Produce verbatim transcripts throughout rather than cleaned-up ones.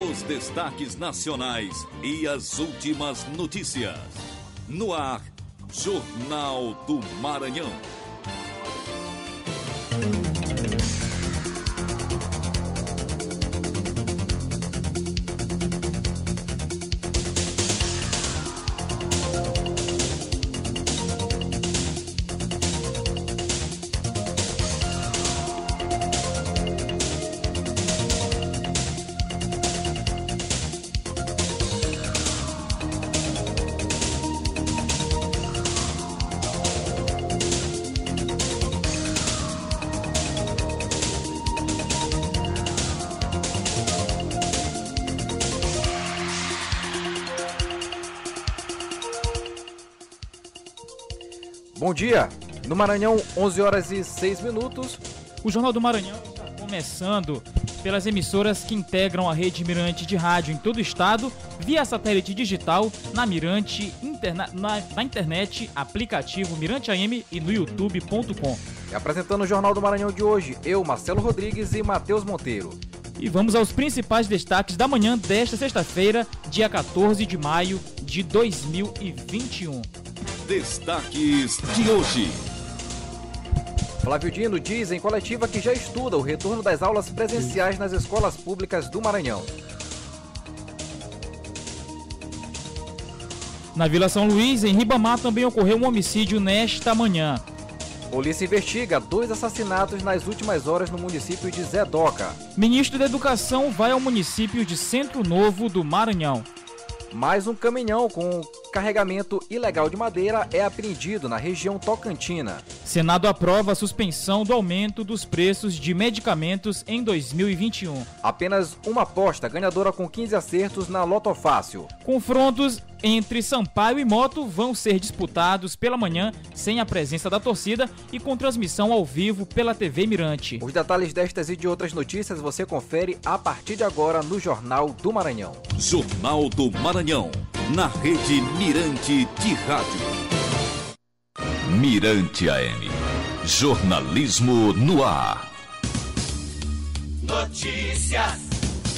Os destaques nacionais e as últimas notícias. No ar, Jornal do Maranhão. Bom dia, no Maranhão, onze horas e seis minutos. O Jornal do Maranhão está começando pelas emissoras que integram a rede Mirante de rádio em todo o estado, via satélite digital, na Mirante, interna, na, na internet, aplicativo Mirante A M e no youtube ponto com. E apresentando o Jornal do Maranhão de hoje, eu, Marcelo Rodrigues e Matheus Monteiro. E vamos aos principais destaques da manhã desta sexta-feira, dia quatorze de maio de dois mil e vinte e um. Destaques de hoje. Flávio Dino diz em coletiva que já estuda o retorno das aulas presenciais nas escolas públicas do Maranhão. Na Vila São Luís, em Ribamar, também ocorreu um homicídio nesta manhã. Polícia investiga dois assassinatos nas últimas horas no município de Zedoca. Ministro da Educação vai ao município de Centro Novo do Maranhão. Mais um caminhão com carregamento ilegal de madeira é apreendido na região tocantina. Senado aprova a suspensão do aumento dos preços de medicamentos em dois mil e vinte e um. Apenas uma aposta ganhadora com quinze acertos na Loto Fácil. Confrontos entre Sampaio e Moto vão ser disputados pela manhã sem a presença da torcida e com transmissão ao vivo pela T V Mirante. Os detalhes destas e de outras notícias você confere a partir de agora no Jornal do Maranhão. Jornal do Maranhão, na rede Mirante de rádio. Mirante A M. Jornalismo no ar. Notícias.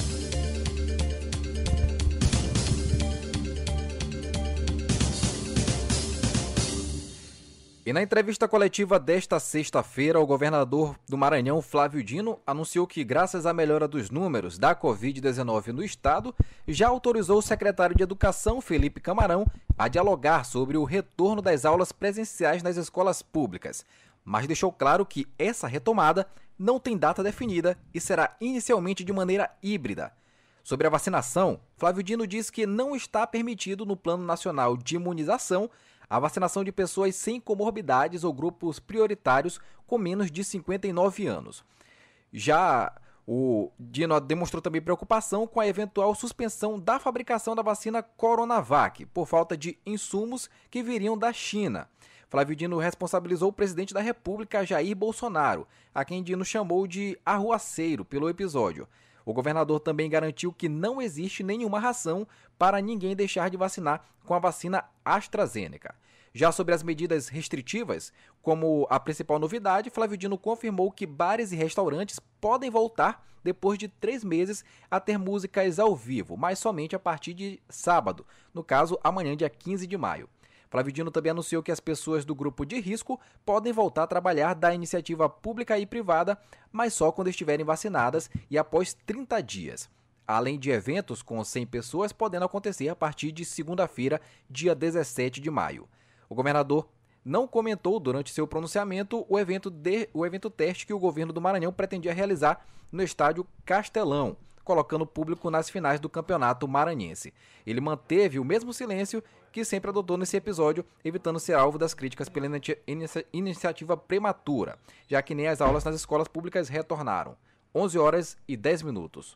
E na entrevista coletiva desta sexta-feira, o governador do Maranhão, Flávio Dino, anunciou que, graças à melhora dos números da covid dezenove no estado, já autorizou o secretário de Educação, Felipe Camarão, a dialogar sobre o retorno das aulas presenciais nas escolas públicas, mas deixou claro que essa retomada não tem data definida e será inicialmente de maneira híbrida. Sobre a vacinação, Flávio Dino diz que não está permitido no Plano Nacional de Imunização a vacinação de pessoas sem comorbidades ou grupos prioritários com menos de cinquenta e nove anos. Já o Dino demonstrou também preocupação com a eventual suspensão da fabricação da vacina Coronavac, por falta de insumos que viriam da China. Flávio Dino responsabilizou o presidente da República, Jair Bolsonaro, a quem Dino chamou de arruaceiro pelo episódio. O governador também garantiu que não existe nenhuma razão para ninguém deixar de vacinar com a vacina AstraZeneca. Já sobre as medidas restritivas, como a principal novidade, Flávio Dino confirmou que bares e restaurantes podem voltar depois de três meses a ter músicas ao vivo, mas somente a partir de sábado, no caso, amanhã, dia quinze de maio. Flávio Dino também anunciou que as pessoas do grupo de risco podem voltar a trabalhar da iniciativa pública e privada, mas só quando estiverem vacinadas e após trinta dias. Além de eventos com cem pessoas podendo acontecer a partir de segunda-feira, dia dezessete de maio. O governador não comentou durante seu pronunciamento o evento, de, o evento teste que o governo do Maranhão pretendia realizar no estádio Castelão, colocando o público nas finais do campeonato maranhense. Ele manteve o mesmo silêncio que sempre adotou nesse episódio, evitando ser alvo das críticas pela inicia- iniciativa prematura, já que nem as aulas nas escolas públicas retornaram. onze horas e dez minutos.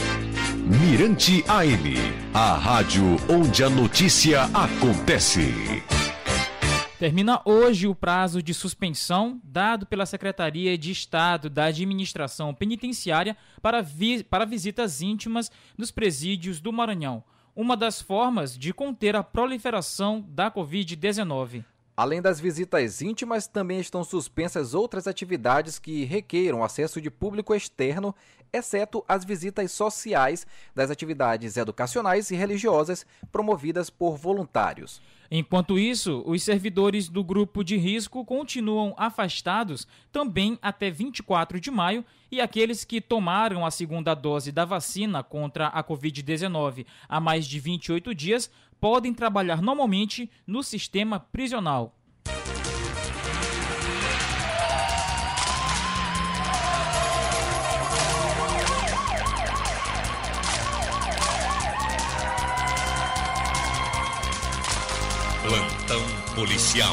Mirante A M, a rádio onde a notícia acontece. Termina hoje o prazo de suspensão dado pela Secretaria de Estado da Administração Penitenciária para, vi- para visitas íntimas nos presídios do Maranhão, uma das formas de conter a proliferação da covid dezenove. Além das visitas íntimas, também estão suspensas outras atividades que requeiram acesso de público externo, exceto as visitas sociais das atividades educacionais e religiosas promovidas por voluntários. Enquanto isso, os servidores do grupo de risco continuam afastados também até vinte e quatro de maio e aqueles que tomaram a segunda dose da vacina contra a covid dezenove há mais de vinte e oito dias podem trabalhar normalmente no sistema prisional. Plantão policial.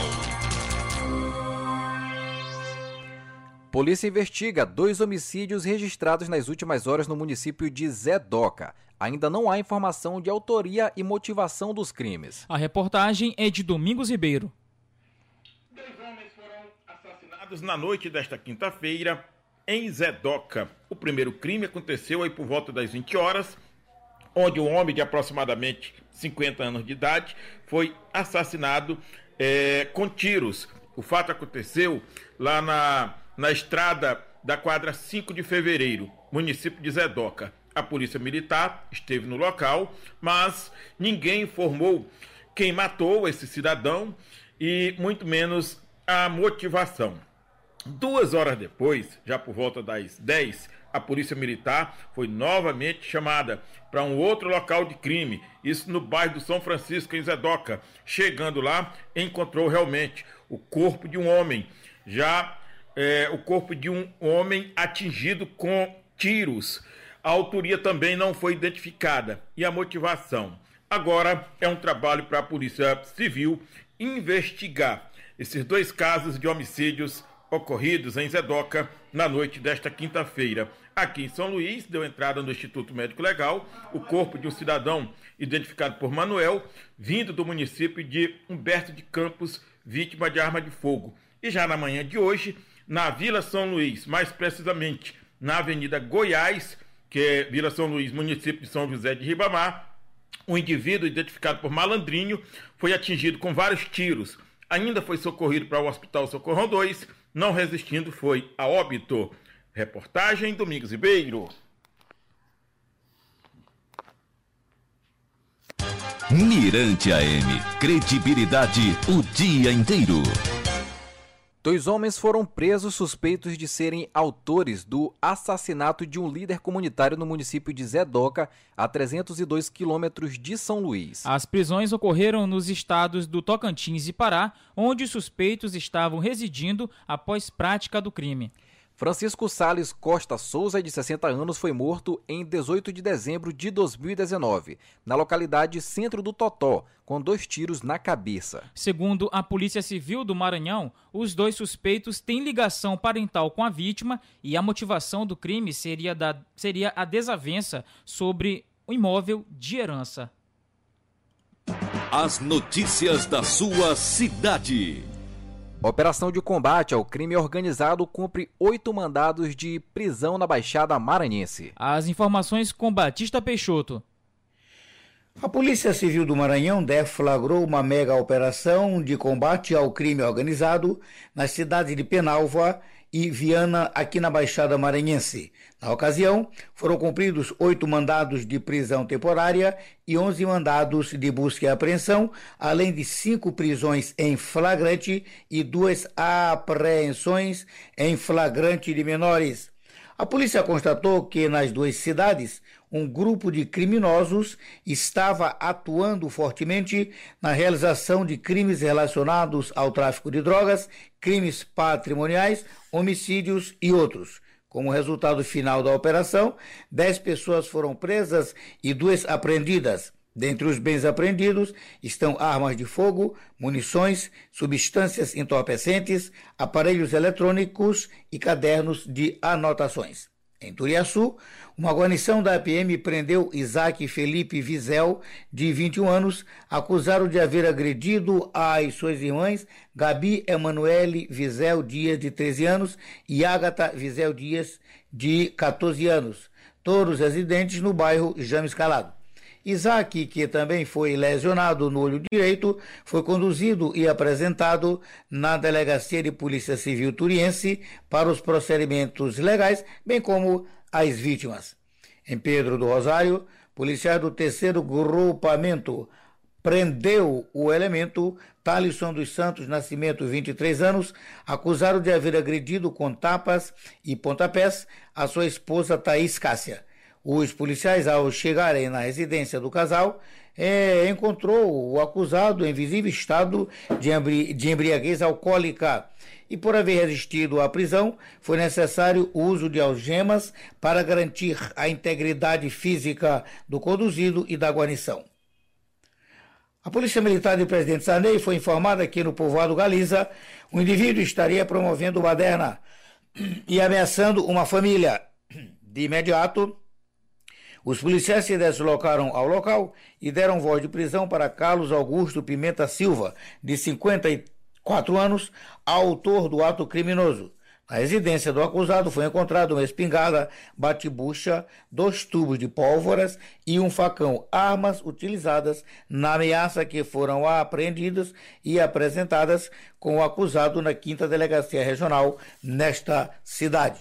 Polícia investiga dois homicídios registrados nas últimas horas no município de Zedoca. Ainda não há informação de autoria e motivação dos crimes. A reportagem é de Domingos Ribeiro. Dois homens foram assassinados na noite desta quinta-feira em Zedoca. O primeiro crime aconteceu aí por volta das vinte horas, onde um homem de aproximadamente cinquenta anos de idade foi assassinado é, com tiros. O fato aconteceu lá na, na estrada da quadra cinco de fevereiro, município de Zedoca. A polícia militar esteve no local, mas ninguém informou quem matou esse cidadão e muito menos a motivação. Duas horas depois, já por volta das dez, a polícia militar foi novamente chamada para um outro local de crime, isso no bairro do São Francisco, em Zedoca. Chegando lá, encontrou realmente o corpo de um homem, já é, o corpo de um homem atingido com tiros. A autoria também não foi identificada e a motivação. Agora é um trabalho para a Polícia Civil investigar esses dois casos de homicídios ocorridos em Zedoca na noite desta quinta-feira. Aqui em São Luís, deu entrada no Instituto Médico Legal o corpo de um cidadão identificado por Manuel, vindo do município de Humberto de Campos, vítima de arma de fogo. E já na manhã de hoje, na Vila São Luís, mais precisamente na Avenida Goiás, que é Vila São Luís, município de São José de Ribamar, um indivíduo identificado por Malandrinho foi atingido com vários tiros. Ainda foi socorrido para o Hospital Socorrão dois, não resistindo foi a óbito. Reportagem Domingos Ribeiro. Mirante A M, credibilidade o dia inteiro. Dois homens foram presos suspeitos de serem autores do assassinato de um líder comunitário no município de Zedoca, a trezentos e dois quilômetros de São Luís. As prisões ocorreram nos estados do Tocantins e Pará, onde os suspeitos estavam residindo após prática do crime. Francisco Sales Costa Souza, de sessenta anos, foi morto em dezoito de dezembro de dois mil e dezenove, na localidade Centro do Totó, com dois tiros na cabeça. Segundo a Polícia Civil do Maranhão, os dois suspeitos têm ligação parental com a vítima e a motivação do crime seria, da, seria a desavença sobre o imóvel de herança. As notícias da sua cidade. Operação de combate ao crime organizado cumpre oito mandados de prisão na Baixada Maranhense. As informações com Batista Peixoto. A Polícia Civil do Maranhão deflagrou uma mega operação de combate ao crime organizado nas cidades de Penalva e Viana, aqui na Baixada Maranhense. Na ocasião, foram cumpridos oito mandados de prisão temporária e onze mandados de busca e apreensão, além de cinco prisões em flagrante e duas apreensões em flagrante de menores. A polícia constatou que nas duas cidades, um grupo de criminosos estava atuando fortemente na realização de crimes relacionados ao tráfico de drogas, crimes patrimoniais, homicídios e outros. Como resultado final da operação, dez pessoas foram presas e duas apreendidas. Dentre os bens apreendidos estão armas de fogo, munições, substâncias entorpecentes, aparelhos eletrônicos e cadernos de anotações. Em Turiaçu, uma guarnição da P M prendeu Isaac Felipe Vizel, de vinte e um anos, acusado de haver agredido as suas irmãs Gabi Emanuele Vizel Dias, de treze anos, e Ágata Vizel Dias, de quatorze anos, todos residentes no bairro James Calado. Isaac, que também foi lesionado no olho direito, foi conduzido e apresentado na Delegacia de Polícia Civil Turiense para os procedimentos legais, bem como as vítimas. Em Pedro do Rosário, policiais do terceiro grupamento prendeu o elemento Thalisson dos Santos Nascimento, vinte e três anos, acusado de haver agredido com tapas e pontapés a sua esposa Thaís Cássia. Os policiais, ao chegarem na residência do casal, é, encontrou o acusado em visível estado de, embri de embriaguez alcoólica e, por haver resistido à prisão, foi necessário o uso de algemas para garantir a integridade física do conduzido e da guarnição. A Polícia Militar de Presidente Sarney foi informada que no povoado Galiza, um indivíduo estaria promovendo baderna e ameaçando uma família. De imediato, os policiais se deslocaram ao local e deram voz de prisão para Carlos Augusto Pimenta Silva, de cinquenta e quatro anos, autor do ato criminoso. Na residência do acusado foi encontrado uma espingarda, bate-bucha, dois tubos de pólvoras e um facão, armas utilizadas na ameaça que foram apreendidas e apresentadas com o acusado na quinta Delegacia Regional nesta cidade.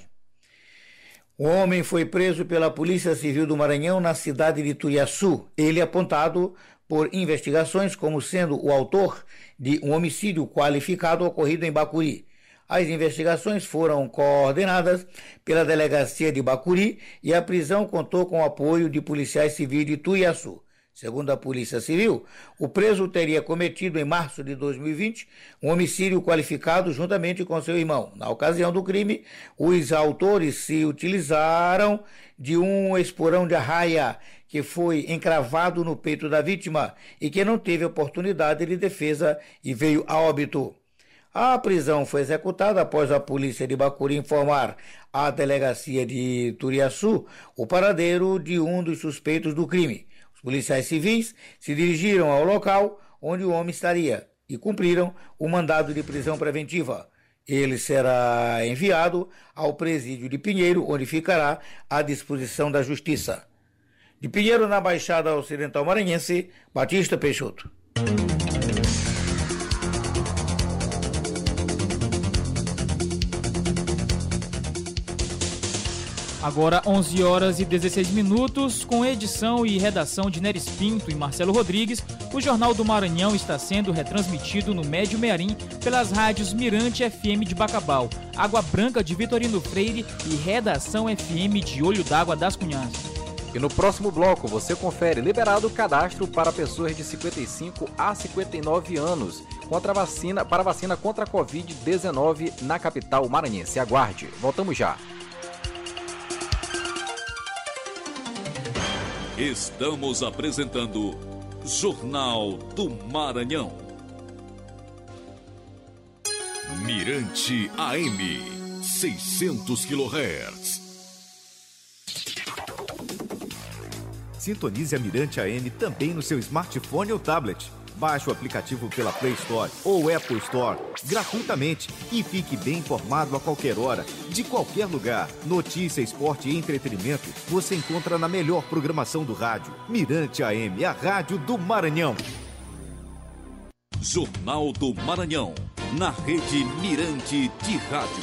O homem foi preso pela Polícia Civil do Maranhão na cidade de Turiaçu. Ele é apontado por investigações como sendo o autor de um homicídio qualificado ocorrido em Bacuri. As investigações foram coordenadas pela Delegacia de Bacuri e a prisão contou com o apoio de policiais civis de Turiaçu. Segundo a Polícia Civil, o preso teria cometido em março de dois mil e vinte um homicídio qualificado juntamente com seu irmão. Na ocasião do crime, os autores se utilizaram de um esporão de arraia que foi encravado no peito da vítima e que não teve oportunidade de defesa e veio a óbito. A prisão foi executada após a polícia de Bacuri informar à delegacia de Turiaçu o paradeiro de um dos suspeitos do crime. Os policiais civis se dirigiram ao local onde o homem estaria e cumpriram o mandado de prisão preventiva. Ele será enviado ao presídio de Pinheiro, onde ficará à disposição da Justiça. De Pinheiro, na Baixada Ocidental Maranhense, Batista Peixoto. Agora onze horas e dezesseis minutos, com edição e redação de Neres Pinto e Marcelo Rodrigues, o Jornal do Maranhão está sendo retransmitido no Médio Mearim pelas rádios Mirante F M de Bacabal, Água Branca de Vitorino Freire e Redação F M de Olho d'Água das Cunhãs. E no próximo bloco você confere liberado o cadastro para pessoas de cinquenta e cinco a cinquenta e nove anos contra a vacina, para a vacina contra a covid dezenove na capital maranhense. Aguarde, voltamos já. Estamos apresentando Jornal do Maranhão. Mirante A M, seiscentos quilohertz. Sintonize a Mirante A M também no seu smartphone ou tablet. Baixe o aplicativo pela Play Store ou Apple Store gratuitamente e fique bem informado a qualquer hora, de qualquer lugar. Notícia, esporte e entretenimento você encontra na melhor programação do rádio. Mirante A M, a rádio do Maranhão. Jornal do Maranhão, na rede Mirante de Rádio.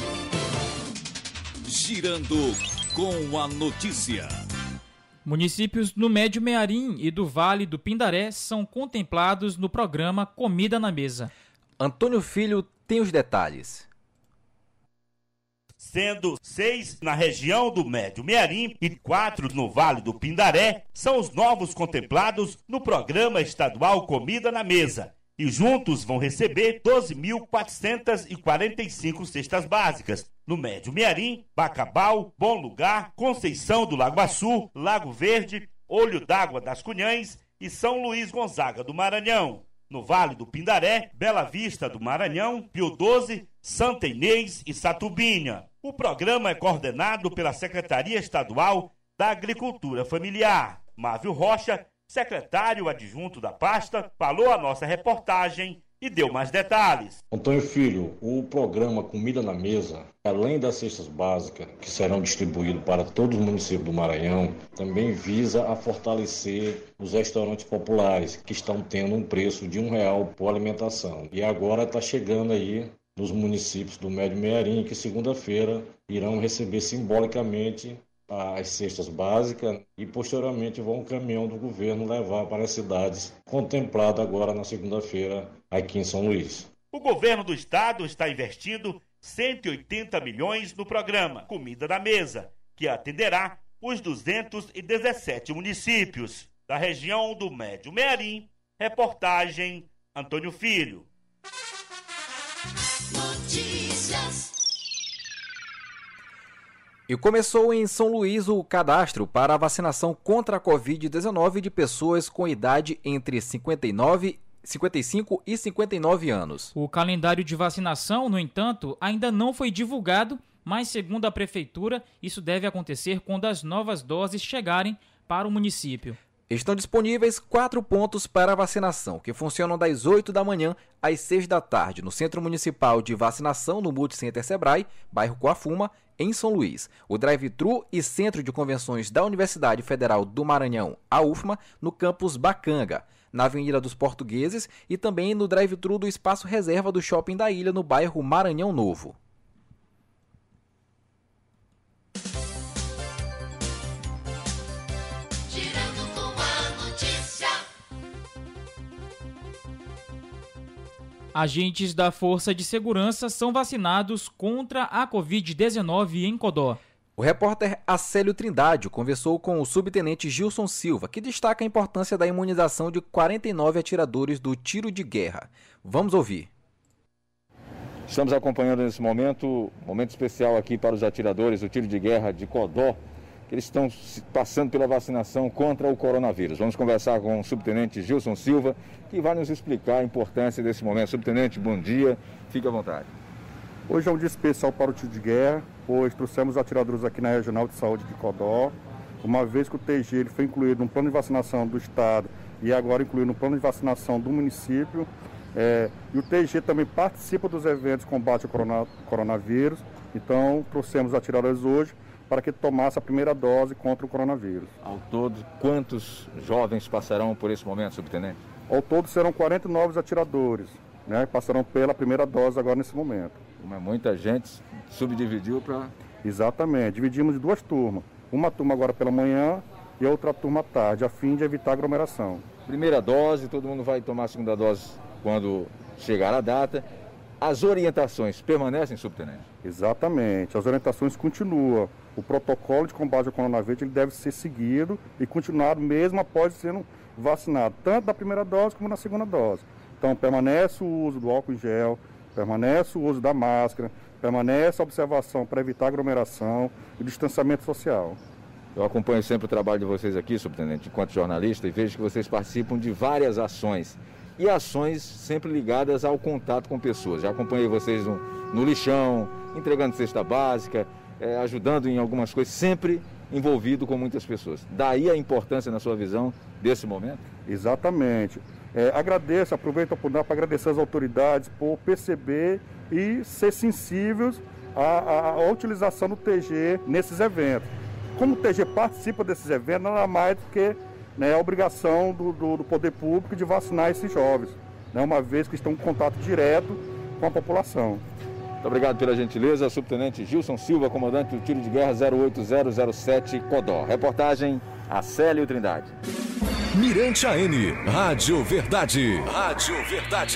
Girando com a notícia. Municípios no Médio Mearim e do Vale do Pindaré são contemplados no programa Comida na Mesa. Antônio Filho tem os detalhes. Sendo seis na região do Médio Mearim e quatro no Vale do Pindaré, são os novos contemplados no programa estadual Comida na Mesa. E juntos vão receber doze mil quatrocentas e quarenta e cinco cestas básicas. No Médio Mearim, Bacabal, Bom Lugar, Conceição do Lagoaçu, Lago Verde, Olho d'Água das Cunhães e São Luís Gonzaga do Maranhão. No Vale do Pindaré, Bela Vista do Maranhão, Pio doze, Santa Inês e Satubinha. O programa é coordenado pela Secretaria Estadual da Agricultura Familiar. Mávio Rocha, secretário adjunto da pasta, falou a nossa reportagem e deu mais detalhes. Antônio Filho, o programa Comida na Mesa, além das cestas básicas que serão distribuídas para todos os municípios do Maranhão, também visa a fortalecer os restaurantes populares, que estão tendo um preço de um real por alimentação. E agora está chegando aí nos municípios do Médio Mearim, que segunda-feira irão receber simbolicamente as cestas básicas e posteriormente vão um caminhão do governo levar para as cidades, contemplado agora na segunda-feira aqui em São Luís. O governo do estado está investindo cento e oitenta milhões no programa Comida na Mesa, que atenderá os duzentos e dezessete municípios da região do Médio Mearim. Reportagem Antônio Filho. Notícias. E começou em São Luís o cadastro para a vacinação contra a covid dezenove de pessoas com idade entre cinquenta e nove, cinquenta e cinco e cinquenta e nove anos. O calendário de vacinação, no entanto, ainda não foi divulgado, mas segundo a Prefeitura, isso deve acontecer quando as novas doses chegarem para o município. Estão disponíveis quatro pontos para vacinação, que funcionam das oito da manhã às seis da tarde, no Centro Municipal de Vacinação, no Multicenter Sebrae, bairro Coafuma, em São Luís. O Drive-Thru e Centro de Convenções da Universidade Federal do Maranhão, a U F M A, no campus Bacanga, na Avenida dos Portugueses, e também no Drive-Thru do Espaço Reserva do Shopping da Ilha, no bairro Maranhão Novo. Agentes da Força de Segurança são vacinados contra a covid dezenove em Codó. O repórter Acélio Trindade conversou com o subtenente Gilson Silva, que destaca a importância da imunização de quarenta e nove atiradores do tiro de guerra. Vamos ouvir. Estamos acompanhando nesse momento, momento especial aqui para os atiradores do tiro de guerra de Codó, que eles estão passando pela vacinação contra o coronavírus. Vamos conversar com o subtenente Gilson Silva, que vai nos explicar a importância desse momento. Subtenente, bom dia, fique à vontade. Hoje é um dia especial para o tiro de guerra, pois trouxemos atiradores aqui na Regional de Saúde de Codó, uma vez que o T G ele foi incluído no plano de vacinação do Estado e agora incluído no plano de vacinação do município. É, e o T G também participa dos eventos de combate ao corona, coronavírus, então trouxemos atiradores hoje para que tomasse a primeira dose contra o coronavírus. Ao todo, quantos jovens passarão por esse momento, subtenente? Ao todo serão quarenta e nove atiradores, né, passarão pela primeira dose agora nesse momento. Mas muita gente subdividiu para... Exatamente, dividimos em duas turmas. Uma turma agora pela manhã e outra turma à tarde, a fim de evitar aglomeração. Primeira dose, todo mundo vai tomar a segunda dose quando chegar a data. As orientações permanecem, subtenente? Exatamente, as orientações continuam. O protocolo de combate ao coronavírus ele deve ser seguido e continuado mesmo após sendo vacinado, tanto da primeira dose como na segunda dose. Então, permanece o uso do álcool em gel, permanece o uso da máscara, permanece a observação para evitar aglomeração e distanciamento social. Eu acompanho sempre o trabalho de vocês aqui, subtenente, enquanto jornalista, e vejo que vocês participam de várias ações. E ações sempre ligadas ao contato com pessoas. Já acompanhei vocês no, no lixão, entregando cesta básica, é, ajudando em algumas coisas, sempre envolvido com muitas pessoas. Daí a importância, na sua visão, desse momento? Exatamente. É, agradeço, aproveito a oportunidade para agradecer às autoridades por perceber e ser sensíveis à, à, à utilização do T G nesses eventos. Como o T G participa desses eventos, nada mais do que né, a obrigação do, do, do poder público de vacinar esses jovens, né, uma vez que estão em contato direto com a população. Muito obrigado pela gentileza, subtenente Gilson Silva, comandante do tiro de guerra zero oito zero zero sete Codó. Reportagem Acélio Trindade. Mirante A M, Rádio Verdade. Rádio Verdade.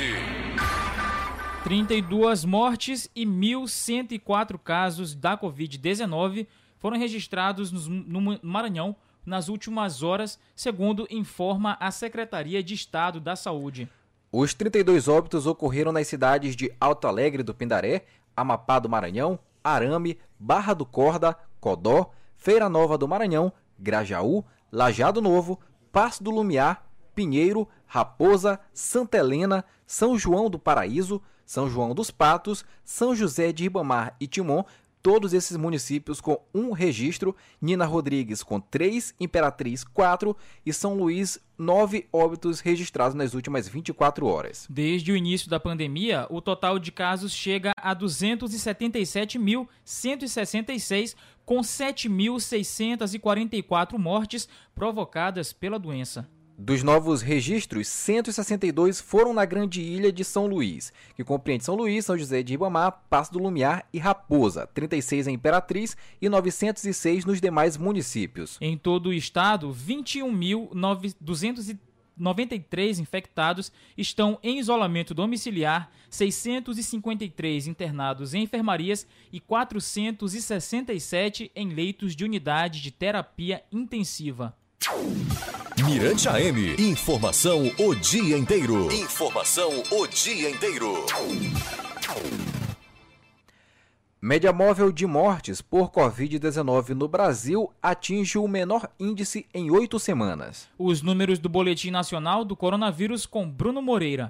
trinta e duas mortes e mil cento e quatro casos da covid dezenove foram registrados no Maranhão nas últimas horas, segundo informa a Secretaria de Estado da Saúde. Os trinta e dois óbitos ocorreram nas cidades de Alto Alegre do Pindaré, Amapá do Maranhão, Arame, Barra do Corda, Codó, Feira Nova do Maranhão, Grajaú, Lajeado Novo, Passo do Lumiar, Pinheiro, Raposa, Santa Helena, São João do Paraíso, São João dos Patos, São José de Ribamar e Timon, todos esses municípios com um registro, Nina Rodrigues com três, Imperatriz quatro e São Luís nove óbitos registrados nas últimas vinte e quatro horas. Desde o início da pandemia, o total de casos chega a duzentos e setenta e sete mil cento e sessenta e seis, com sete mil seiscentos e quarenta e quatro mortes provocadas pela doença. Dos novos registros, cento e sessenta e dois foram na Grande Ilha de São Luís, que compreende São Luís, São José de Ribamar, Passo do Lumiar e Raposa, trinta e seis em Imperatriz e novecentos e seis nos demais municípios. Em todo o estado, vinte e um mil duzentos e noventa e três infectados estão em isolamento domiciliar, seiscentos e cinquenta e três internados em enfermarias e quatrocentos e sessenta e sete em leitos de unidade de terapia intensiva. Mirante A M. Informação o dia inteiro. Informação o dia inteiro. Média móvel de mortes por covid dezenove no Brasil atinge o menor índice em oito semanas. Os números do Boletim Nacional do Coronavírus com Bruno Moreira.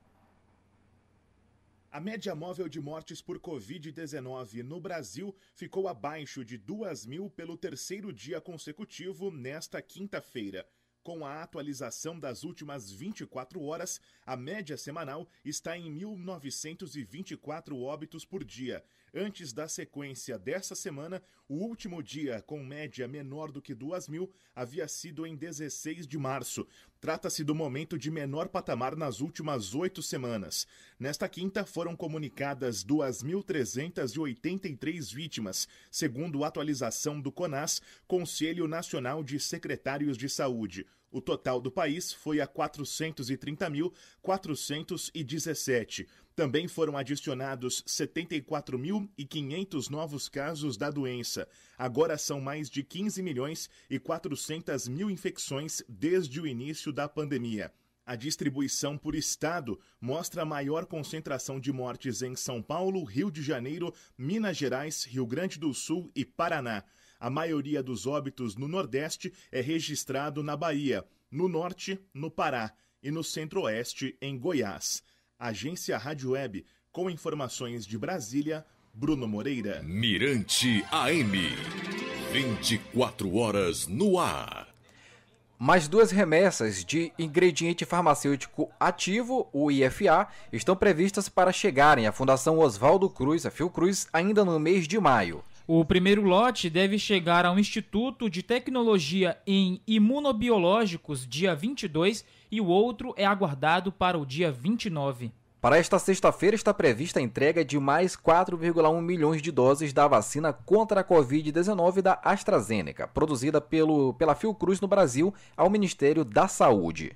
A média móvel de mortes por covid dezenove no Brasil ficou abaixo de duas mil pelo terceiro dia consecutivo nesta quinta-feira. Com a atualização das últimas vinte e quatro horas, a média semanal está em mil novecentos e vinte e quatro óbitos por dia. Antes da sequência dessa semana, o último dia com média menor do que duas mil havia sido em dezesseis de março. Trata-se do momento de menor patamar nas últimas oito semanas. Nesta quinta, foram comunicadas duas mil trezentas e oitenta e três vítimas, segundo a atualização do CONAS, Conselho Nacional de Secretários de Saúde. O total do país foi a quatrocentos e trinta mil, quatrocentos e dezessete. Também foram adicionados setenta e quatro mil e quinhentos novos casos da doença. Agora são mais de quinze milhões e quatrocentas mil infecções desde o início da pandemia. A distribuição por estado mostra a maior concentração de mortes em São Paulo, Rio de Janeiro, Minas Gerais, Rio Grande do Sul e Paraná. A maioria dos óbitos no Nordeste é registrado na Bahia, no Norte, no Pará e no Centro-Oeste, em Goiás. Agência Rádio Web, com informações de Brasília, Bruno Moreira. Mirante A M. vinte e quatro horas no ar. Mais duas remessas de ingrediente farmacêutico ativo, o I F A, estão previstas para chegarem à Fundação Oswaldo Cruz, a Fiocruz, ainda no mês de maio. O primeiro lote deve chegar ao Instituto de Tecnologia em Imunobiológicos dia vinte e dois e o outro é aguardado para o dia vinte e nove. Para esta sexta-feira está prevista a entrega de mais quatro vírgula um milhões de doses da vacina contra a covid dezenove da AstraZeneca, produzida pelo, pela Fiocruz no Brasil, ao Ministério da Saúde.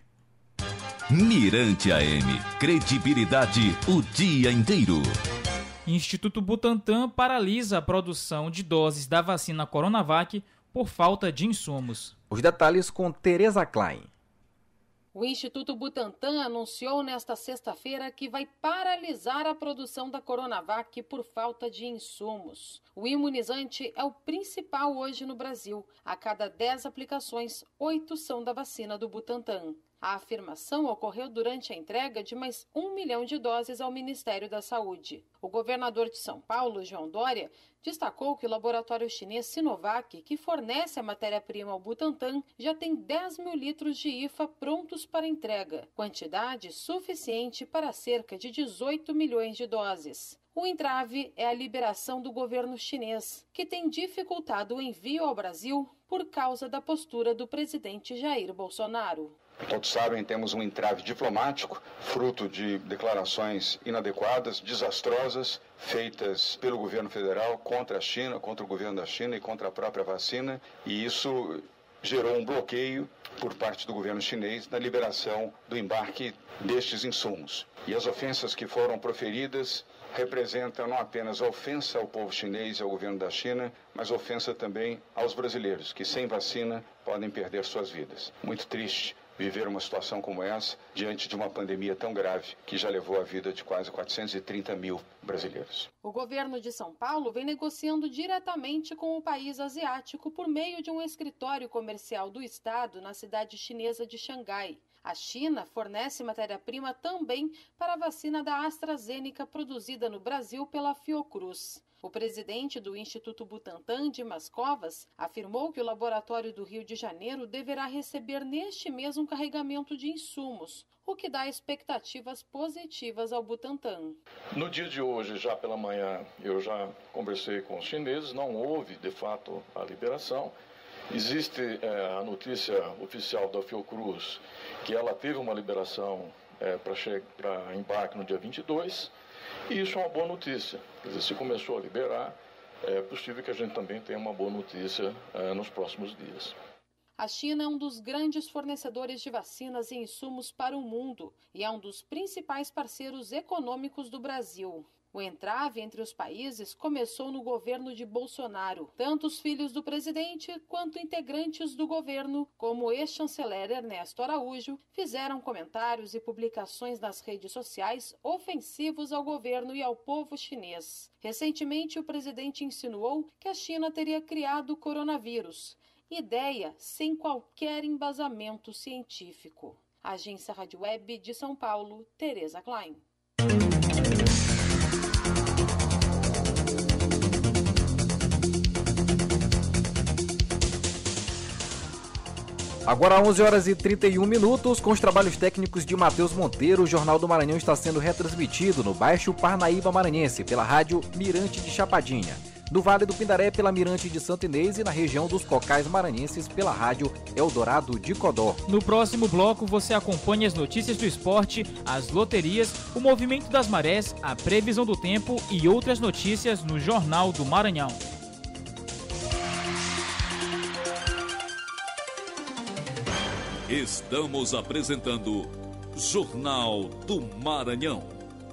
Mirante A M. Credibilidade o dia inteiro. Instituto Butantan paralisa a produção de doses da vacina Coronavac por falta de insumos. Os detalhes com Tereza Klein. O Instituto Butantan anunciou nesta sexta-feira que vai paralisar a produção da Coronavac por falta de insumos. O imunizante é o principal hoje no Brasil. A cada dez aplicações, oito são da vacina do Butantan. A afirmação ocorreu durante a entrega de mais um milhão de doses ao Ministério da Saúde. O governador de São Paulo, João Dória, destacou que o laboratório chinês Sinovac, que fornece a matéria-prima ao Butantan, já tem dez mil litros de I F A prontos para entrega, quantidade suficiente para cerca de dezoito milhões de doses. O entrave é a liberação do governo chinês, que tem dificultado o envio ao Brasil por causa da postura do presidente Jair Bolsonaro. Todos sabem, temos um entrave diplomático, fruto de declarações inadequadas, desastrosas, feitas pelo governo federal contra a China, contra o governo da China e contra a própria vacina, e isso gerou um bloqueio por parte do governo chinês na liberação do embarque destes insumos. E as ofensas que foram proferidas representam não apenas a ofensa ao povo chinês e ao governo da China, mas ofensa também aos brasileiros, que sem vacina podem perder suas vidas. Muito triste viver uma situação como essa diante de uma pandemia tão grave que já levou a vida de quase quatrocentos e trinta mil brasileiros. O governo de São Paulo vem negociando diretamente com o país asiático por meio de um escritório comercial do estado na cidade chinesa de Xangai. A China fornece matéria-prima também para a vacina da AstraZeneca produzida no Brasil pela Fiocruz. O presidente do Instituto Butantan, Dimas Covas, afirmou que o laboratório do Rio de Janeiro deverá receber neste mês um carregamento de insumos, o que dá expectativas positivas ao Butantan. No dia de hoje, já pela manhã, eu já conversei com os chineses, não houve, de fato, a liberação. Existe é, a notícia oficial da Fiocruz, que ela teve uma liberação é, para embarque no dia vinte e dois, e isso é uma boa notícia. Quer dizer, se começou a liberar, é possível que a gente também tenha uma boa notícia é, nos próximos dias. A China é um dos grandes fornecedores de vacinas e insumos para o mundo e é um dos principais parceiros econômicos do Brasil. O entrave entre os países começou no governo de Bolsonaro. Tanto os filhos do presidente quanto integrantes do governo, como o ex-chanceler Ernesto Araújo, fizeram comentários e publicações nas redes sociais ofensivos ao governo e ao povo chinês. Recentemente, o presidente insinuou que a China teria criado o coronavírus. Ideia sem qualquer embasamento científico. Agência Rádio Web de São Paulo, Tereza Klein. Agora onze horas e trinta e um minutos, com os trabalhos técnicos de Matheus Monteiro, o Jornal do Maranhão está sendo retransmitido no Baixo Parnaíba Maranhense pela rádio Mirante de Chapadinha, no Vale do Pindaré pela Mirante de Santo Inês e na região dos Cocais Maranhenses pela rádio Eldorado de Codó. No próximo bloco você acompanha as notícias do esporte, as loterias, o movimento das marés, a previsão do tempo e outras notícias no Jornal do Maranhão. Estamos apresentando Jornal do Maranhão.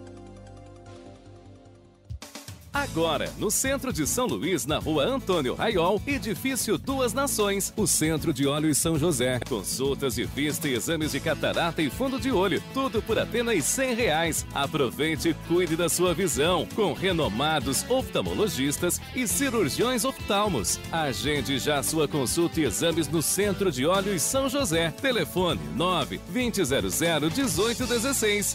Agora, no centro de São Luís, na rua Antônio Raiol, edifício Duas Nações, o Centro de Olhos São José. Consultas de vista e exames de catarata e fundo de olho, tudo por apenas cem reais. Aproveite e cuide da sua visão, com renomados oftalmologistas e cirurgiões oftalmos. Agende já sua consulta e exames no Centro de Olhos São José. Telefone nove, vinte, zero zero, dezoito, dezesseis.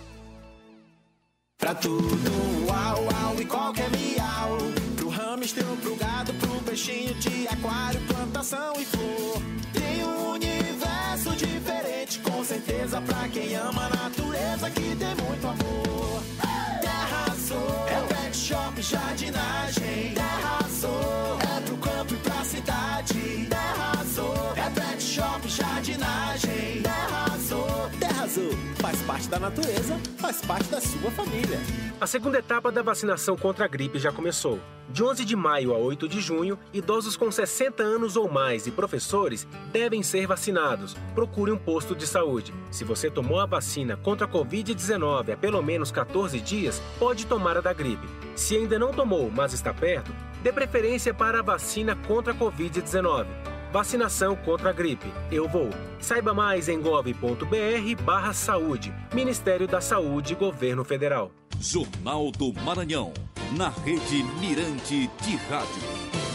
Pra tudo, uau, uau e qualquer miau. Pro hamster, pro gado, pro peixinho de aquário, plantação e flor. Tem um universo diferente, com certeza pra quem ama a natureza que tem muito amor. Terra Azul é pet shop, jardinagem. Terra Azul é pro campo e pra cidade. Terra Azul é pet shop, jardinagem. Terra Azul, Terra Azul faz parte da natureza, faz parte da sua família. A segunda etapa da vacinação contra a gripe já começou. De onze de maio a oito de junho, idosos com sessenta anos ou mais e professores devem ser vacinados. Procure um posto de saúde. Se você tomou a vacina contra a covid dezenove há pelo menos quatorze dias, pode tomar a da gripe. Se ainda não tomou, mas está perto, dê preferência para a vacina contra a covid dezenove. Vacinação contra a gripe. Eu vou. Saiba mais em gov.br barra saúde. Ministério da Saúde, Governo Federal. Jornal do Maranhão, na rede Mirante de Rádio.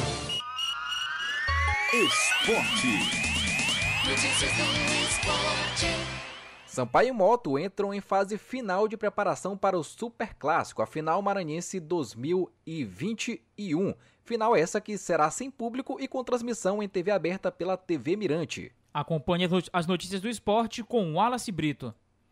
Esporte. Notícias do esporte. Sampaio e Moto entram em fase final de preparação para o Superclássico, a final maranhense dois mil e vinte e um. Final essa que será sem público e com transmissão em T V aberta pela T V Mirante. Acompanhe as notícias do esporte com Wallace Brito.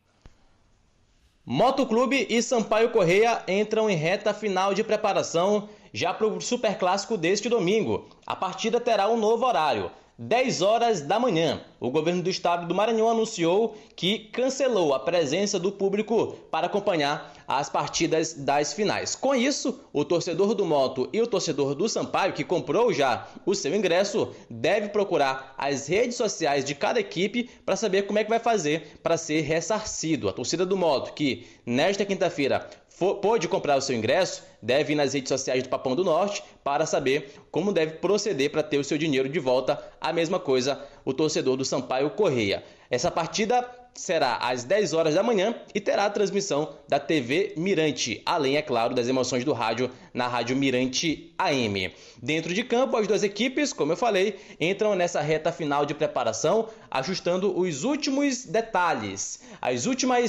Motoclube e Sampaio Corrêa entram em reta final de preparação já para o Superclássico deste domingo. A partida terá um novo horário, dez horas da manhã. O governo do estado do Maranhão anunciou que cancelou a presença do público para acompanhar as partidas das finais. Com isso, o torcedor do Moto e o torcedor do Sampaio, que comprou já o seu ingresso, deve procurar as redes sociais de cada equipe para saber como é que vai fazer para ser ressarcido. A torcida do Moto, que nesta quinta-feira pôde comprar o seu ingresso, deve ir nas redes sociais do Papão do Norte para saber como deve proceder para ter o seu dinheiro de volta. A mesma coisa o torcedor do Sampaio Corrêa. Essa partida será às dez horas da manhã e terá a transmissão da T V Mirante, além, é claro, das emoções do rádio na Rádio Mirante A M. Dentro de campo, as duas equipes, como eu falei, entram nessa reta final de preparação, ajustando os últimos detalhes, as últimas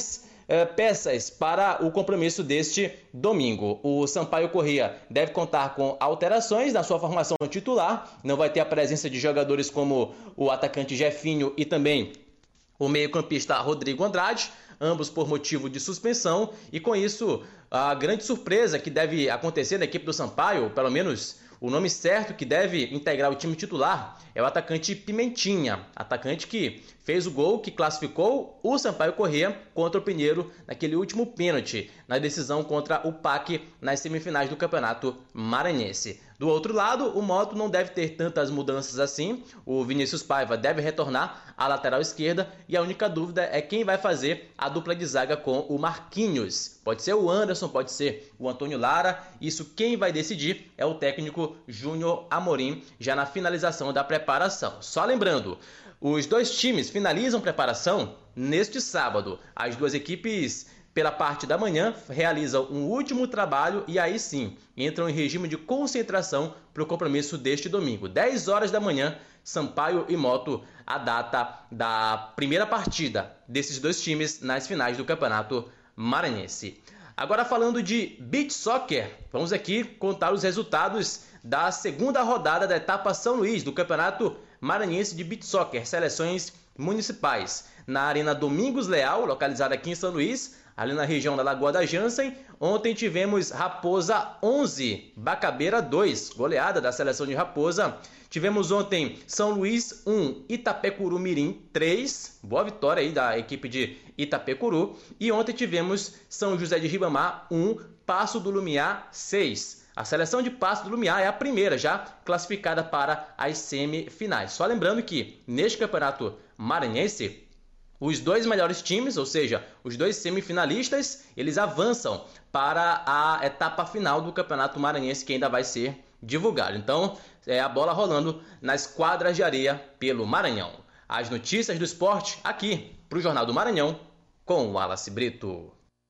eh, peças para o compromisso deste domingo. O Sampaio Corrêa deve contar com alterações na sua formação titular, não vai ter a presença de jogadores como o atacante Jefinho e também o meio-campista Rodrigo Andrade, ambos por motivo de suspensão, e com isso a grande surpresa que deve acontecer na equipe do Sampaio, pelo menos o nome certo que deve integrar o time titular, é o atacante Pimentinha, atacante que fez o gol que classificou o Sampaio Corrêa contra o Pinheiro naquele último pênalti, na decisão contra o P A C nas semifinais do Campeonato Maranhense. Do outro lado, o Moto não deve ter tantas mudanças assim, o Vinícius Paiva deve retornar à lateral esquerda e a única dúvida é quem vai fazer a dupla de zaga com o Marquinhos. Pode ser o Anderson, pode ser o Antônio Lara, isso quem vai decidir é o técnico Júnior Amorim, já na finalização da preparação. Só lembrando, os dois times finalizam preparação neste sábado. As duas equipes, pela parte da manhã, realizam um último trabalho e aí sim entram em regime de concentração para o compromisso deste domingo. dez horas da manhã, Sampaio e Moto, a data da primeira partida desses dois times nas finais do Campeonato Maranhense. Agora falando de beach soccer, vamos aqui contar os resultados da segunda rodada da etapa São Luís do Campeonato Maranhense de beach soccer, seleções municipais. Na Arena Domingos Leal, localizada aqui em São Luís, ali na região da Lagoa da Jansen, ontem tivemos Raposa onze, Bacabeira dois, goleada da seleção de Raposa. Tivemos ontem São Luís um, Itapecuru Mirim três, boa vitória aí da equipe de Itapecuru. E ontem tivemos São José de Ribamar um, Passo do Lumiar seis. A seleção de Passo do Lumiar é a primeira já classificada para as semifinais. Só lembrando que neste campeonato maranhense, os dois melhores times, ou seja, os dois semifinalistas, eles avançam para a etapa final do Campeonato Maranhense, que ainda vai ser divulgado. Então, é a bola rolando nas quadras de areia pelo Maranhão. As notícias do esporte aqui para o Jornal do Maranhão, com o Wallace Brito.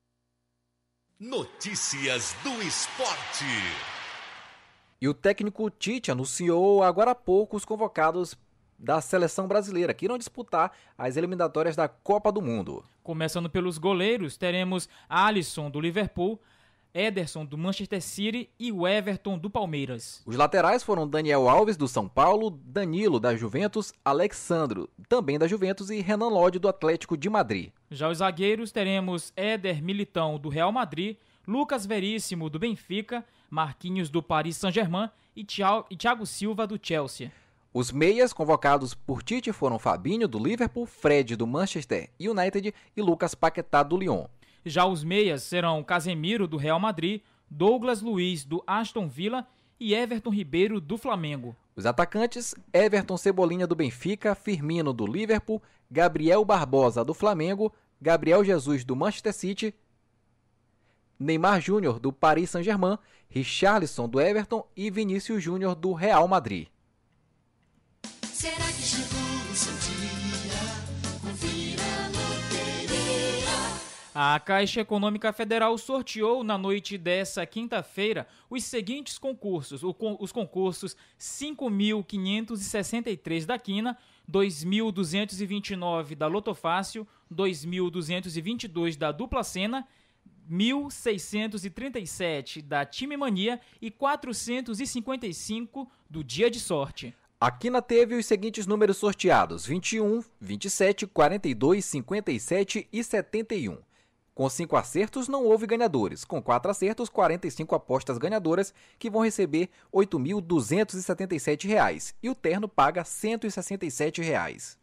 Notícias do esporte. E o técnico Tite anunciou agora há pouco os convocados da seleção brasileira, que irão disputar as eliminatórias da Copa do Mundo. Começando pelos goleiros, teremos Alisson do Liverpool, Ederson do Manchester City e o Everton do Palmeiras. Os laterais foram Daniel Alves do São Paulo, Danilo da Juventus, Alexandro também da Juventus e Renan Lodge do Atlético de Madrid. Já os zagueiros teremos Éder Militão do Real Madrid, Lucas Veríssimo do Benfica, Marquinhos do Paris Saint-Germain e Thiago Silva do Chelsea. Os meias convocados por Tite foram Fabinho, do Liverpool, Fred, do Manchester United e Lucas Paquetá, do Lyon. Já os meias serão Casemiro, do Real Madrid, Douglas Luiz, do Aston Villa e Everton Ribeiro, do Flamengo. Os atacantes, Everton Cebolinha, do Benfica, Firmino, do Liverpool, Gabriel Barbosa, do Flamengo, Gabriel Jesus, do Manchester City, Neymar Júnior, do Paris Saint-Germain, Richarlison, do Everton e Vinícius Júnior, do Real Madrid. Será que chegou o seu dia? Confira a loteria. A Caixa Econômica Federal sorteou na noite dessa quinta-feira os seguintes concursos. Os concursos cinco mil quinhentos e sessenta e três da Quina, dois mil duzentos e vinte e nove da Lotofácil, dois mil duzentos e vinte e dois da Dupla Sena, mil seiscentos e trinta e sete da Time Mania e quatrocentos e cinquenta e cinco do Dia de Sorte. A Quina teve os seguintes números sorteados: vinte e um, vinte e sete, quarenta e dois, cinquenta e sete e setenta e um. Com cinco acertos não houve ganhadores. Com quatro acertos, quarenta e cinco apostas ganhadoras que vão receber oito mil duzentos e setenta e sete reais. E o terno paga cento e sessenta e sete reais.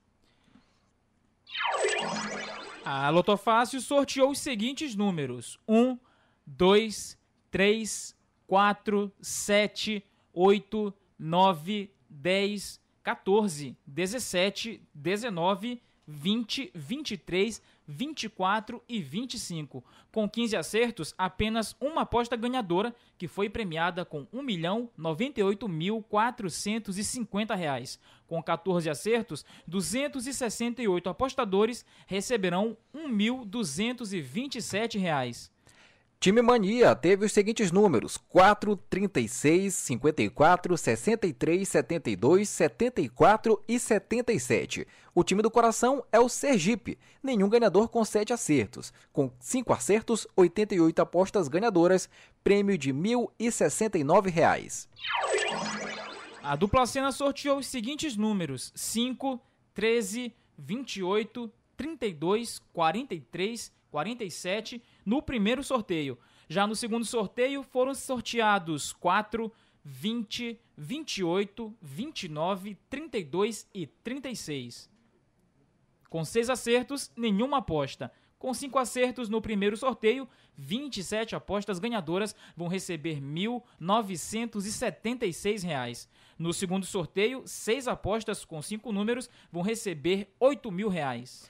A Lotofácil sorteou os seguintes números: um, dois, três, quatro, sete, oito, nove, dez, quatorze, dezessete, dezenove, vinte, vinte e três, vinte e quatro e vinte e cinco. Com quinze acertos, apenas uma aposta ganhadora, que foi premiada com um milhão noventa e oito mil quatrocentos e cinquenta reais. Com quatorze acertos, duzentos e sessenta e oito apostadores receberão um mil duzentos e vinte e sete reais. Time Mania teve os seguintes números: quatro, trinta e seis, cinquenta e quatro, sessenta e três, setenta e dois, setenta e quatro e setenta e sete. O time do coração é o Sergipe, nenhum ganhador com sete acertos. Com cinco acertos, oitenta e oito apostas ganhadoras, prêmio de mil e sessenta e nove reais. A dupla cena sorteou os seguintes números: cinco, treze, vinte e oito, trinta e dois, quarenta e três, quarenta e sete no primeiro sorteio. Já no segundo sorteio foram sorteados quatro, vinte, vinte e oito, vinte e nove, trinta e dois e trinta e seis. Com seis acertos, nenhuma aposta. Com cinco acertos no primeiro sorteio, vinte e sete apostas ganhadoras vão receber mil novecentos e setenta e seis reais. No segundo sorteio, seis apostas com cinco números vão receber oito mil reais.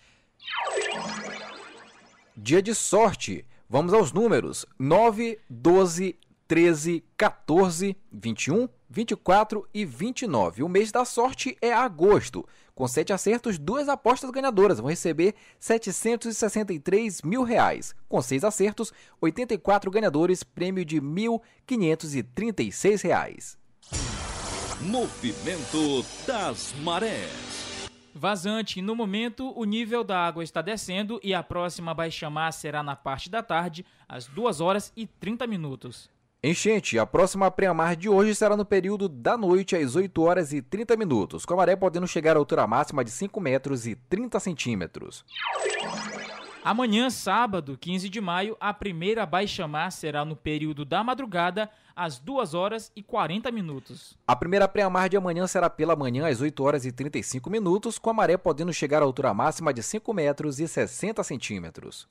Dia de sorte. Vamos aos números: nove, doze, treze, quatorze, vinte e um, vinte e quatro e vinte e nove. O mês da sorte é agosto. Com sete acertos, duas apostas ganhadoras vão receber setecentos e sessenta e três mil reais. Com seis acertos, oitenta e quatro ganhadores, prêmio de mil quinhentos e trinta e seis reais. Movimento das marés. Vazante. No momento, o nível da água está descendo e a próxima baixa-mar será na parte da tarde, às duas horas e trinta minutos. Enchente. A próxima pré-mar de hoje será no período da noite, às oito horas e trinta minutos, com a maré podendo chegar à altura máxima de cinco metros e trinta centímetros. Amanhã, sábado, quinze de maio, a primeira baixa-mar será no período da madrugada, às duas horas e quarenta minutos. A primeira pré-mar de amanhã será pela manhã, às oito horas e trinta e cinco minutos, com a maré podendo chegar à altura máxima de cinco metros e sessenta centímetros.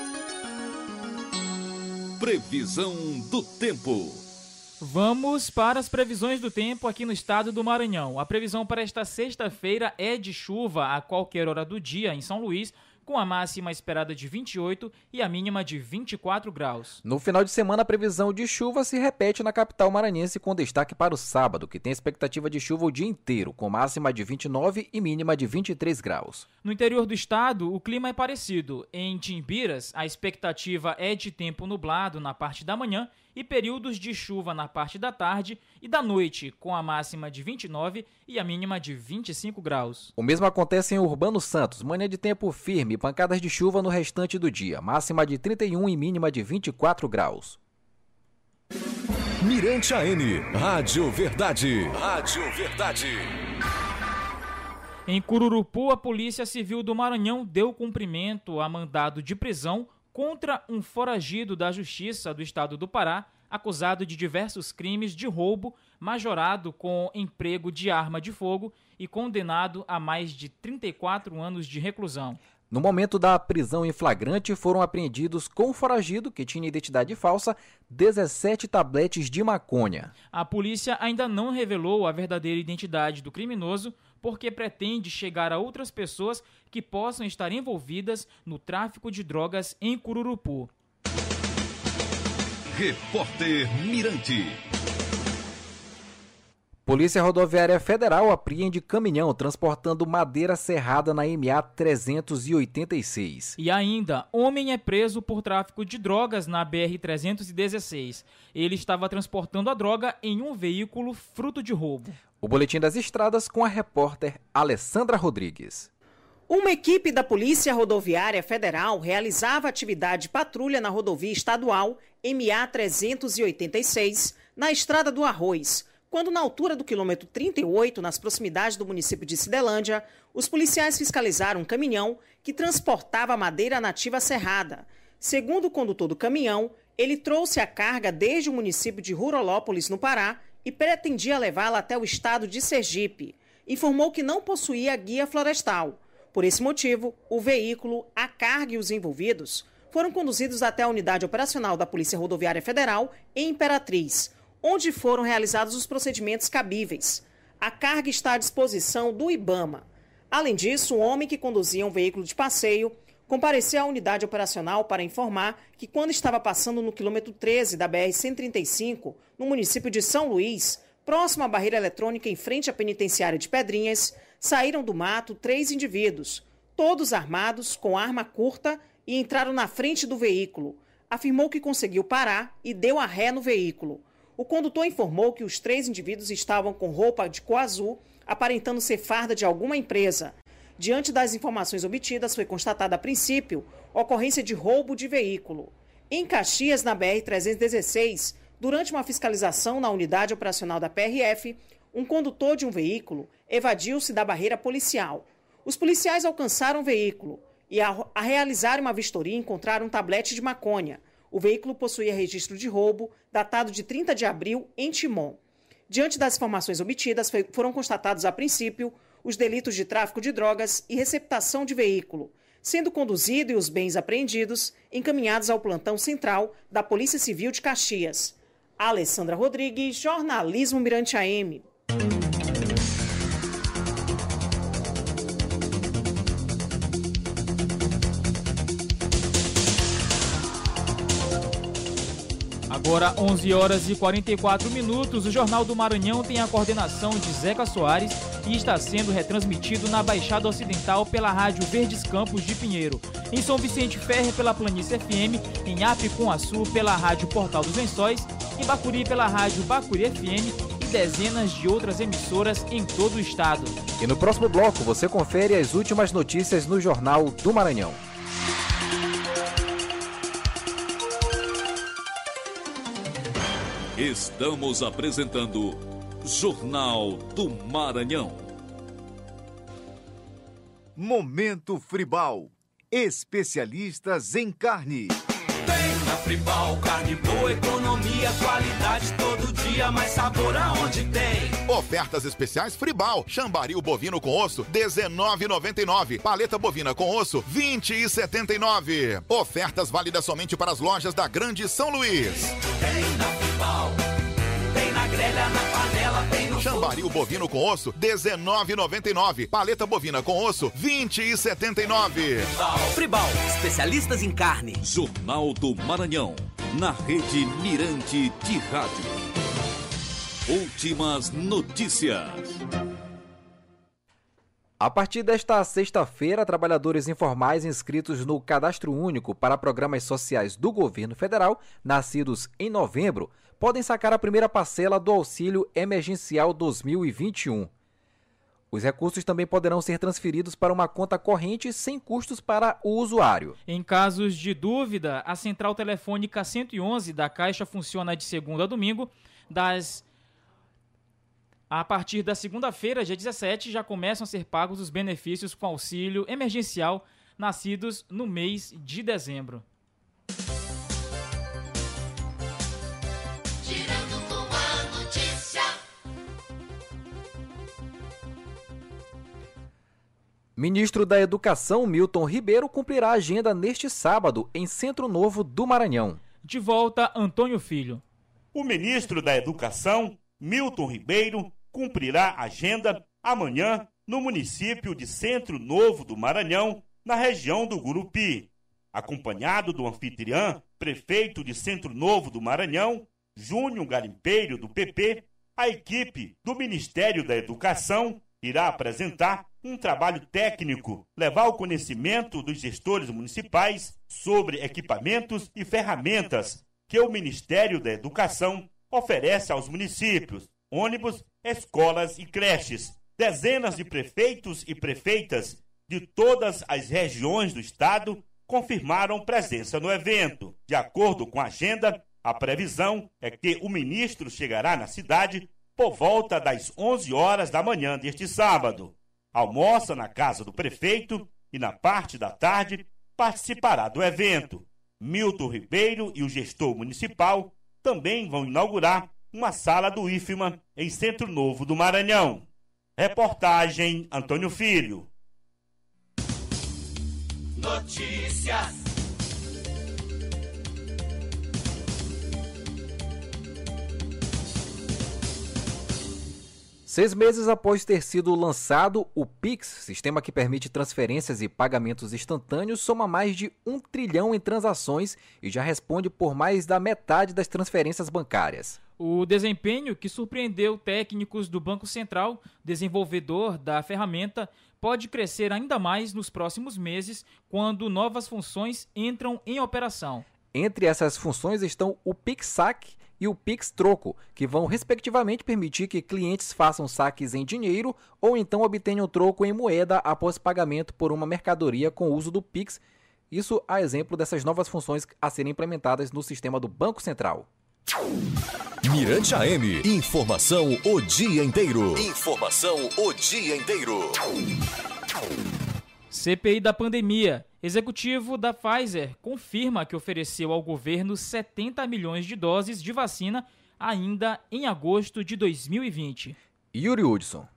Previsão do tempo. Vamos para as previsões do tempo aqui no estado do Maranhão. A previsão para esta sexta-feira é de chuva a qualquer hora do dia em São Luís, com a máxima esperada de vinte e oito e a mínima de vinte e quatro graus. No final de semana, a previsão de chuva se repete na capital maranhense, com destaque para o sábado, que tem expectativa de chuva o dia inteiro, com máxima de vinte e nove e mínima de vinte e três graus. No interior do estado, o clima é parecido. Em Timbiras, a expectativa é de tempo nublado na parte da manhã e períodos de chuva na parte da tarde e da noite, com a máxima de vinte e nove e a mínima de vinte e cinco graus. O mesmo acontece em Urbano Santos, manhã de tempo firme e pancadas de chuva no restante do dia, máxima de trinta e um e mínima de vinte e quatro graus. Mirante A N, Rádio Verdade. Rádio Verdade. Em Cururupu, a Polícia Civil do Maranhão deu cumprimento a mandado de prisão contra um foragido da Justiça do Estado do Pará, acusado de diversos crimes de roubo, majorado com emprego de arma de fogo e condenado a mais de trinta e quatro anos de reclusão. No momento da prisão em flagrante, foram apreendidos com o foragido, que tinha identidade falsa, dezessete tabletes de maconha. A polícia ainda não revelou a verdadeira identidade do criminoso, porque pretende chegar a outras pessoas que possam estar envolvidas no tráfico de drogas em Cururupu. Repórter Mirante. Polícia Rodoviária Federal apreende caminhão transportando madeira serrada na M A trezentos e oitenta e seis. E ainda, homem é preso por tráfico de drogas na B R trezentos e dezesseis. Ele estava transportando a droga em um veículo fruto de roubo. O Boletim das Estradas com a repórter Alessandra Rodrigues. Uma equipe da Polícia Rodoviária Federal realizava atividade de patrulha na rodovia estadual M A trezentos e oitenta e seis, na Estrada do Arroz, quando na altura do quilômetro trinta e oito, nas proximidades do município de Cidelândia, os policiais fiscalizaram um caminhão que transportava madeira nativa serrada. Segundo o condutor do caminhão, ele trouxe a carga desde o município de Rurolópolis, no Pará, e pretendia levá-la até o estado de Sergipe. Informou que não possuía guia florestal. Por esse motivo, o veículo, a carga e os envolvidos foram conduzidos até a unidade operacional da Polícia Rodoviária Federal em Imperatriz, onde foram realizados os procedimentos cabíveis. A carga está à disposição do IBAMA. Além disso, o homem que conduzia um veículo de passeio compareceu à unidade operacional para informar que, quando estava passando no quilômetro treze da B R cento e trinta e cinco, no município de São Luís, próximo à barreira eletrônica em frente à penitenciária de Pedrinhas, saíram do mato três indivíduos, todos armados com arma curta, e entraram na frente do veículo. afirmou que conseguiu parar e deu a ré no veículo. O condutor informou que os três indivíduos estavam com roupa de cor azul, aparentando ser farda de alguma empresa. Diante das informações obtidas, foi constatada a princípio ocorrência de roubo de veículo. Em Caxias, na B R trezentos e dezesseis, durante uma fiscalização na unidade operacional da P R F, um condutor de um veículo evadiu-se da barreira policial. Os policiais alcançaram o veículo e, ao realizar uma vistoria, encontraram um tablete de maconha. O veículo possuía registro de roubo, datado de trinta de abril, em Timon. Diante das informações obtidas, foram constatados, a princípio, os delitos de tráfico de drogas e receptação de veículo, sendo conduzido e os bens apreendidos encaminhados ao plantão central da Polícia Civil de Caxias. Alessandra Rodrigues, Jornalismo Mirante A M. Agora onze horas e quarenta e quatro minutos, o Jornal do Maranhão tem a coordenação de Zeca Soares e está sendo retransmitido na Baixada Ocidental pela Rádio Verdes Campos de Pinheiro, em São Vicente Ferre pela Planície F M, em Apicuaçu pela Rádio Portal dos Lençóis, em Bacuri pela Rádio Bacuri F M e dezenas de outras emissoras em todo o estado. E no próximo bloco você confere as últimas notícias no Jornal do Maranhão. Estamos apresentando Jornal do Maranhão. Momento Fribal. Especialistas em carne. Tem na Fribal, carne boa, economia, qualidade todo dia, mais sabor aonde tem. Ofertas especiais Fribal. Chambaril bovino com osso, dezenove reais e noventa e nove centavos. Paleta bovina com osso, vinte reais e setenta e nove centavos. Ofertas válidas somente para as lojas da Grande São Luís. Tem na Fribal, tem na grelha, na panela, tem no Chambaril bovino com osso, dezenove reais e noventa e nove centavos. Paleta bovina com osso, vinte reais e setenta e nove centavos. Fribal, especialistas em carne. Jornal do Maranhão, na rede Mirante de Rádio. Últimas notícias. A partir desta sexta-feira, trabalhadores informais inscritos no Cadastro Único para programas sociais do governo federal, nascidos em novembro, podem sacar a primeira parcela do Auxílio Emergencial dois mil e vinte e um. Os recursos também poderão ser transferidos para uma conta corrente sem custos para o usuário. Em casos de dúvida, a central telefônica cento e onze da Caixa funciona de segunda a domingo, das A partir da segunda-feira, dia dezessete, já começam a ser pagos os benefícios com auxílio emergencial nascidos no mês de dezembro. Girando com a notícia. Ministro da Educação, Milton Ribeiro, cumprirá a agenda neste sábado em Centro Novo do Maranhão. De volta, Antônio Filho. O ministro da Educação, Milton Ribeiro, cumprirá a agenda amanhã no município de Centro Novo do Maranhão, na região do Gurupi. Acompanhado do anfitrião, prefeito de Centro Novo do Maranhão, Júnior Garimpeiro, do P P, a equipe do Ministério da Educação irá apresentar um trabalho técnico, levar ao conhecimento dos gestores municipais sobre equipamentos e ferramentas que o Ministério da Educação oferece aos municípios, ônibus, escolas e creches. Dezenas de prefeitos e prefeitas de todas as regiões do estado confirmaram presença no evento. De acordo com a agenda, a previsão é que o ministro chegará na cidade por volta das onze horas da manhã deste sábado. Almoça na casa do prefeito e na parte da tarde participará do evento. Milton Ribeiro e o gestor municipal também vão inaugurar uma sala do I F M A em Centro Novo do Maranhão. Reportagem Antônio Filho. Notícias. Seis meses após ter sido lançado, o Pix, sistema que permite transferências e pagamentos instantâneos, soma mais de um trilhão em transações e já responde por mais da metade das transferências bancárias. O desempenho, que surpreendeu técnicos do Banco Central, desenvolvedor da ferramenta, pode crescer ainda mais nos próximos meses, quando novas funções entram em operação. Entre essas funções estão o Pix-Saque e o Pix-Troco, que vão respectivamente permitir que clientes façam saques em dinheiro ou então obtenham troco em moeda após pagamento por uma mercadoria com o uso do Pix. Isso a exemplo dessas novas funções a serem implementadas no sistema do Banco Central. Mirante A M. Informação o dia inteiro. Informação o dia inteiro. C P I da pandemia. Executivo da Pfizer confirma que ofereceu ao governo setenta milhões de doses de vacina ainda em agosto de dois mil e vinte. Yuri Hudson.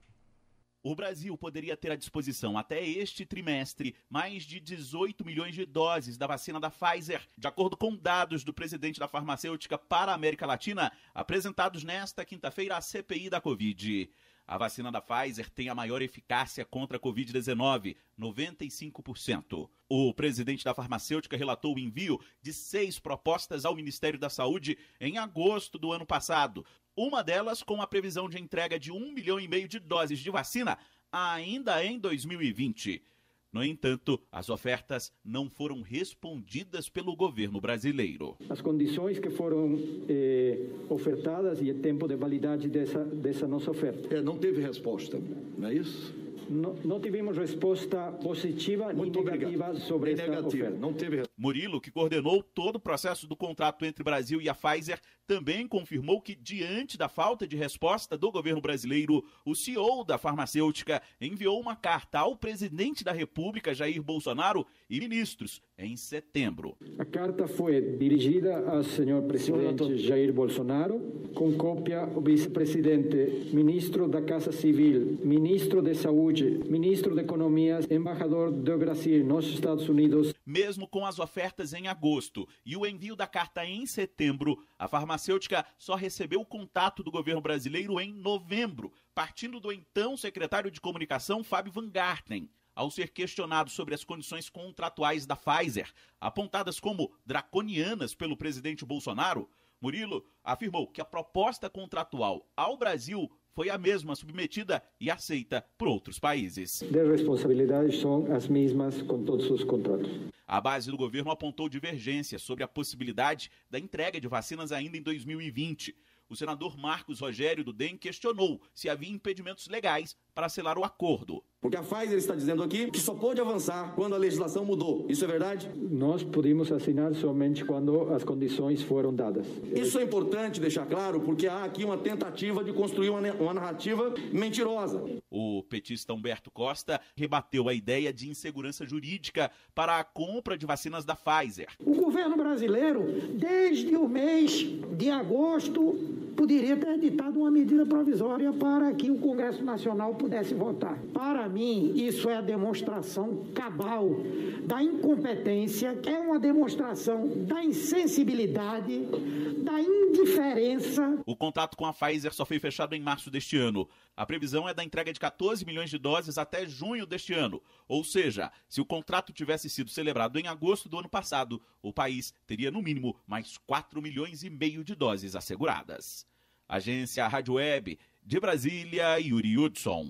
O Brasil poderia ter à disposição até este trimestre mais de dezoito milhões de doses da vacina da Pfizer, de acordo com dados do presidente da farmacêutica para a América Latina, apresentados nesta quinta-feira à C P I da Covid. A vacina da Pfizer tem a maior eficácia contra a covid dezenove, noventa e cinco por cento. O presidente da farmacêutica relatou o envio de seis propostas ao Ministério da Saúde em agosto do ano passado. Uma delas com a previsão de entrega de um milhão e meio de doses de vacina ainda em dois mil e vinte. No entanto, as ofertas não foram respondidas pelo governo brasileiro. As condições que foram eh, ofertadas e o tempo de validade dessa, dessa nossa oferta. É, não teve resposta, não é isso? Não, não tivemos resposta positiva Muito nem negativa obrigado. sobre nem essa negativa. oferta. Não teve... Murilo, que coordenou todo o processo do contrato entre o Brasil e a Pfizer, também confirmou que, diante da falta de resposta do governo brasileiro, o C E O da farmacêutica enviou uma carta ao presidente da República, Jair Bolsonaro, e ministros em setembro. A carta foi dirigida ao senhor presidente Jair Bolsonaro, com cópia ao vice-presidente, ministro da Casa Civil, ministro de Saúde, ministro da Economia, embaixador do Brasil nos Estados Unidos. Mesmo com as ofertas em agosto e o envio da carta em setembro, a farmacêutica só recebeu o contato do governo brasileiro em novembro, partindo do então secretário de Comunicação, Fábio Van Garten. Ao ser questionado sobre as condições contratuais da Pfizer, apontadas como draconianas pelo presidente Bolsonaro, Murilo afirmou que a proposta contratual ao Brasil foi a mesma submetida e aceita por outros países. As responsabilidades são as mesmas com todos os contratos. A base do governo apontou divergências sobre a possibilidade da entrega de vacinas ainda em dois mil e vinte. O senador Marcos Rogério, do D E M, questionou se havia impedimentos legais para selar o acordo. Porque a Pfizer está dizendo aqui que só pode avançar quando a legislação mudou. Isso é verdade? Nós podemos assinar somente quando as condições foram dadas. Isso é importante deixar claro, porque há aqui uma tentativa de construir uma, uma narrativa mentirosa. O petista Humberto Costa rebateu a ideia de insegurança jurídica para a compra de vacinas da Pfizer. O governo brasileiro, desde o mês de agosto, poderia ter editado uma medida provisória para que o Congresso Nacional pudesse votar. Para mim, isso é a demonstração cabal da incompetência, é uma demonstração da insensibilidade, da indiferença. O contrato com a Pfizer só foi fechado em março deste ano. A previsão é da entrega de quatorze milhões de doses até junho deste ano. Ou seja, se o contrato tivesse sido celebrado em agosto do ano passado, o país teria no mínimo mais quatro milhões e meio de doses asseguradas. Agência Rádio Web de Brasília, Yuri Hudson.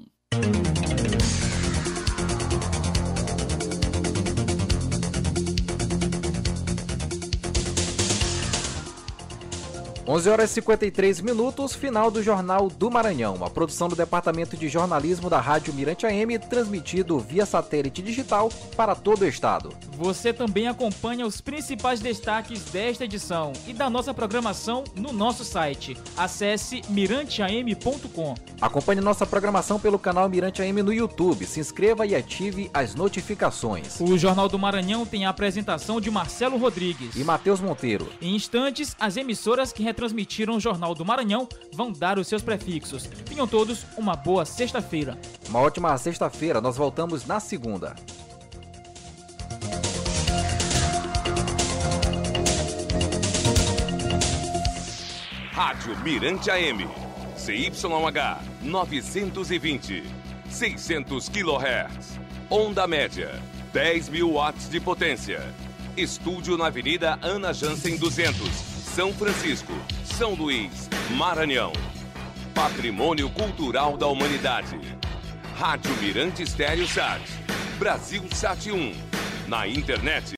onze horas e cinquenta e três minutos, final do Jornal do Maranhão. Uma produção do Departamento de Jornalismo da Rádio Mirante A M, transmitido via satélite digital para todo o estado. Você também acompanha os principais destaques desta edição e da nossa programação no nosso site. Acesse mirante a m ponto com. Acompanhe nossa programação pelo canal Mirante A M no YouTube. Se inscreva e ative as notificações. O Jornal do Maranhão tem a apresentação de Marcelo Rodrigues e Matheus Monteiro. Em instantes, as emissoras que retransmitiram o Jornal do Maranhão vão dar os seus prefixos. Tenham todos uma boa sexta-feira. Uma ótima sexta-feira. Nós voltamos na segunda. Rádio Mirante A M, C Y H novecentos e vinte, seiscentos quilohertz, onda média, dez mil watts de potência. Estúdio na Avenida Ana Jansen duzentos, São Francisco, São Luís, Maranhão. Patrimônio Cultural da Humanidade. Rádio Mirante Estéreo Sat, Brasil Sat um, na internet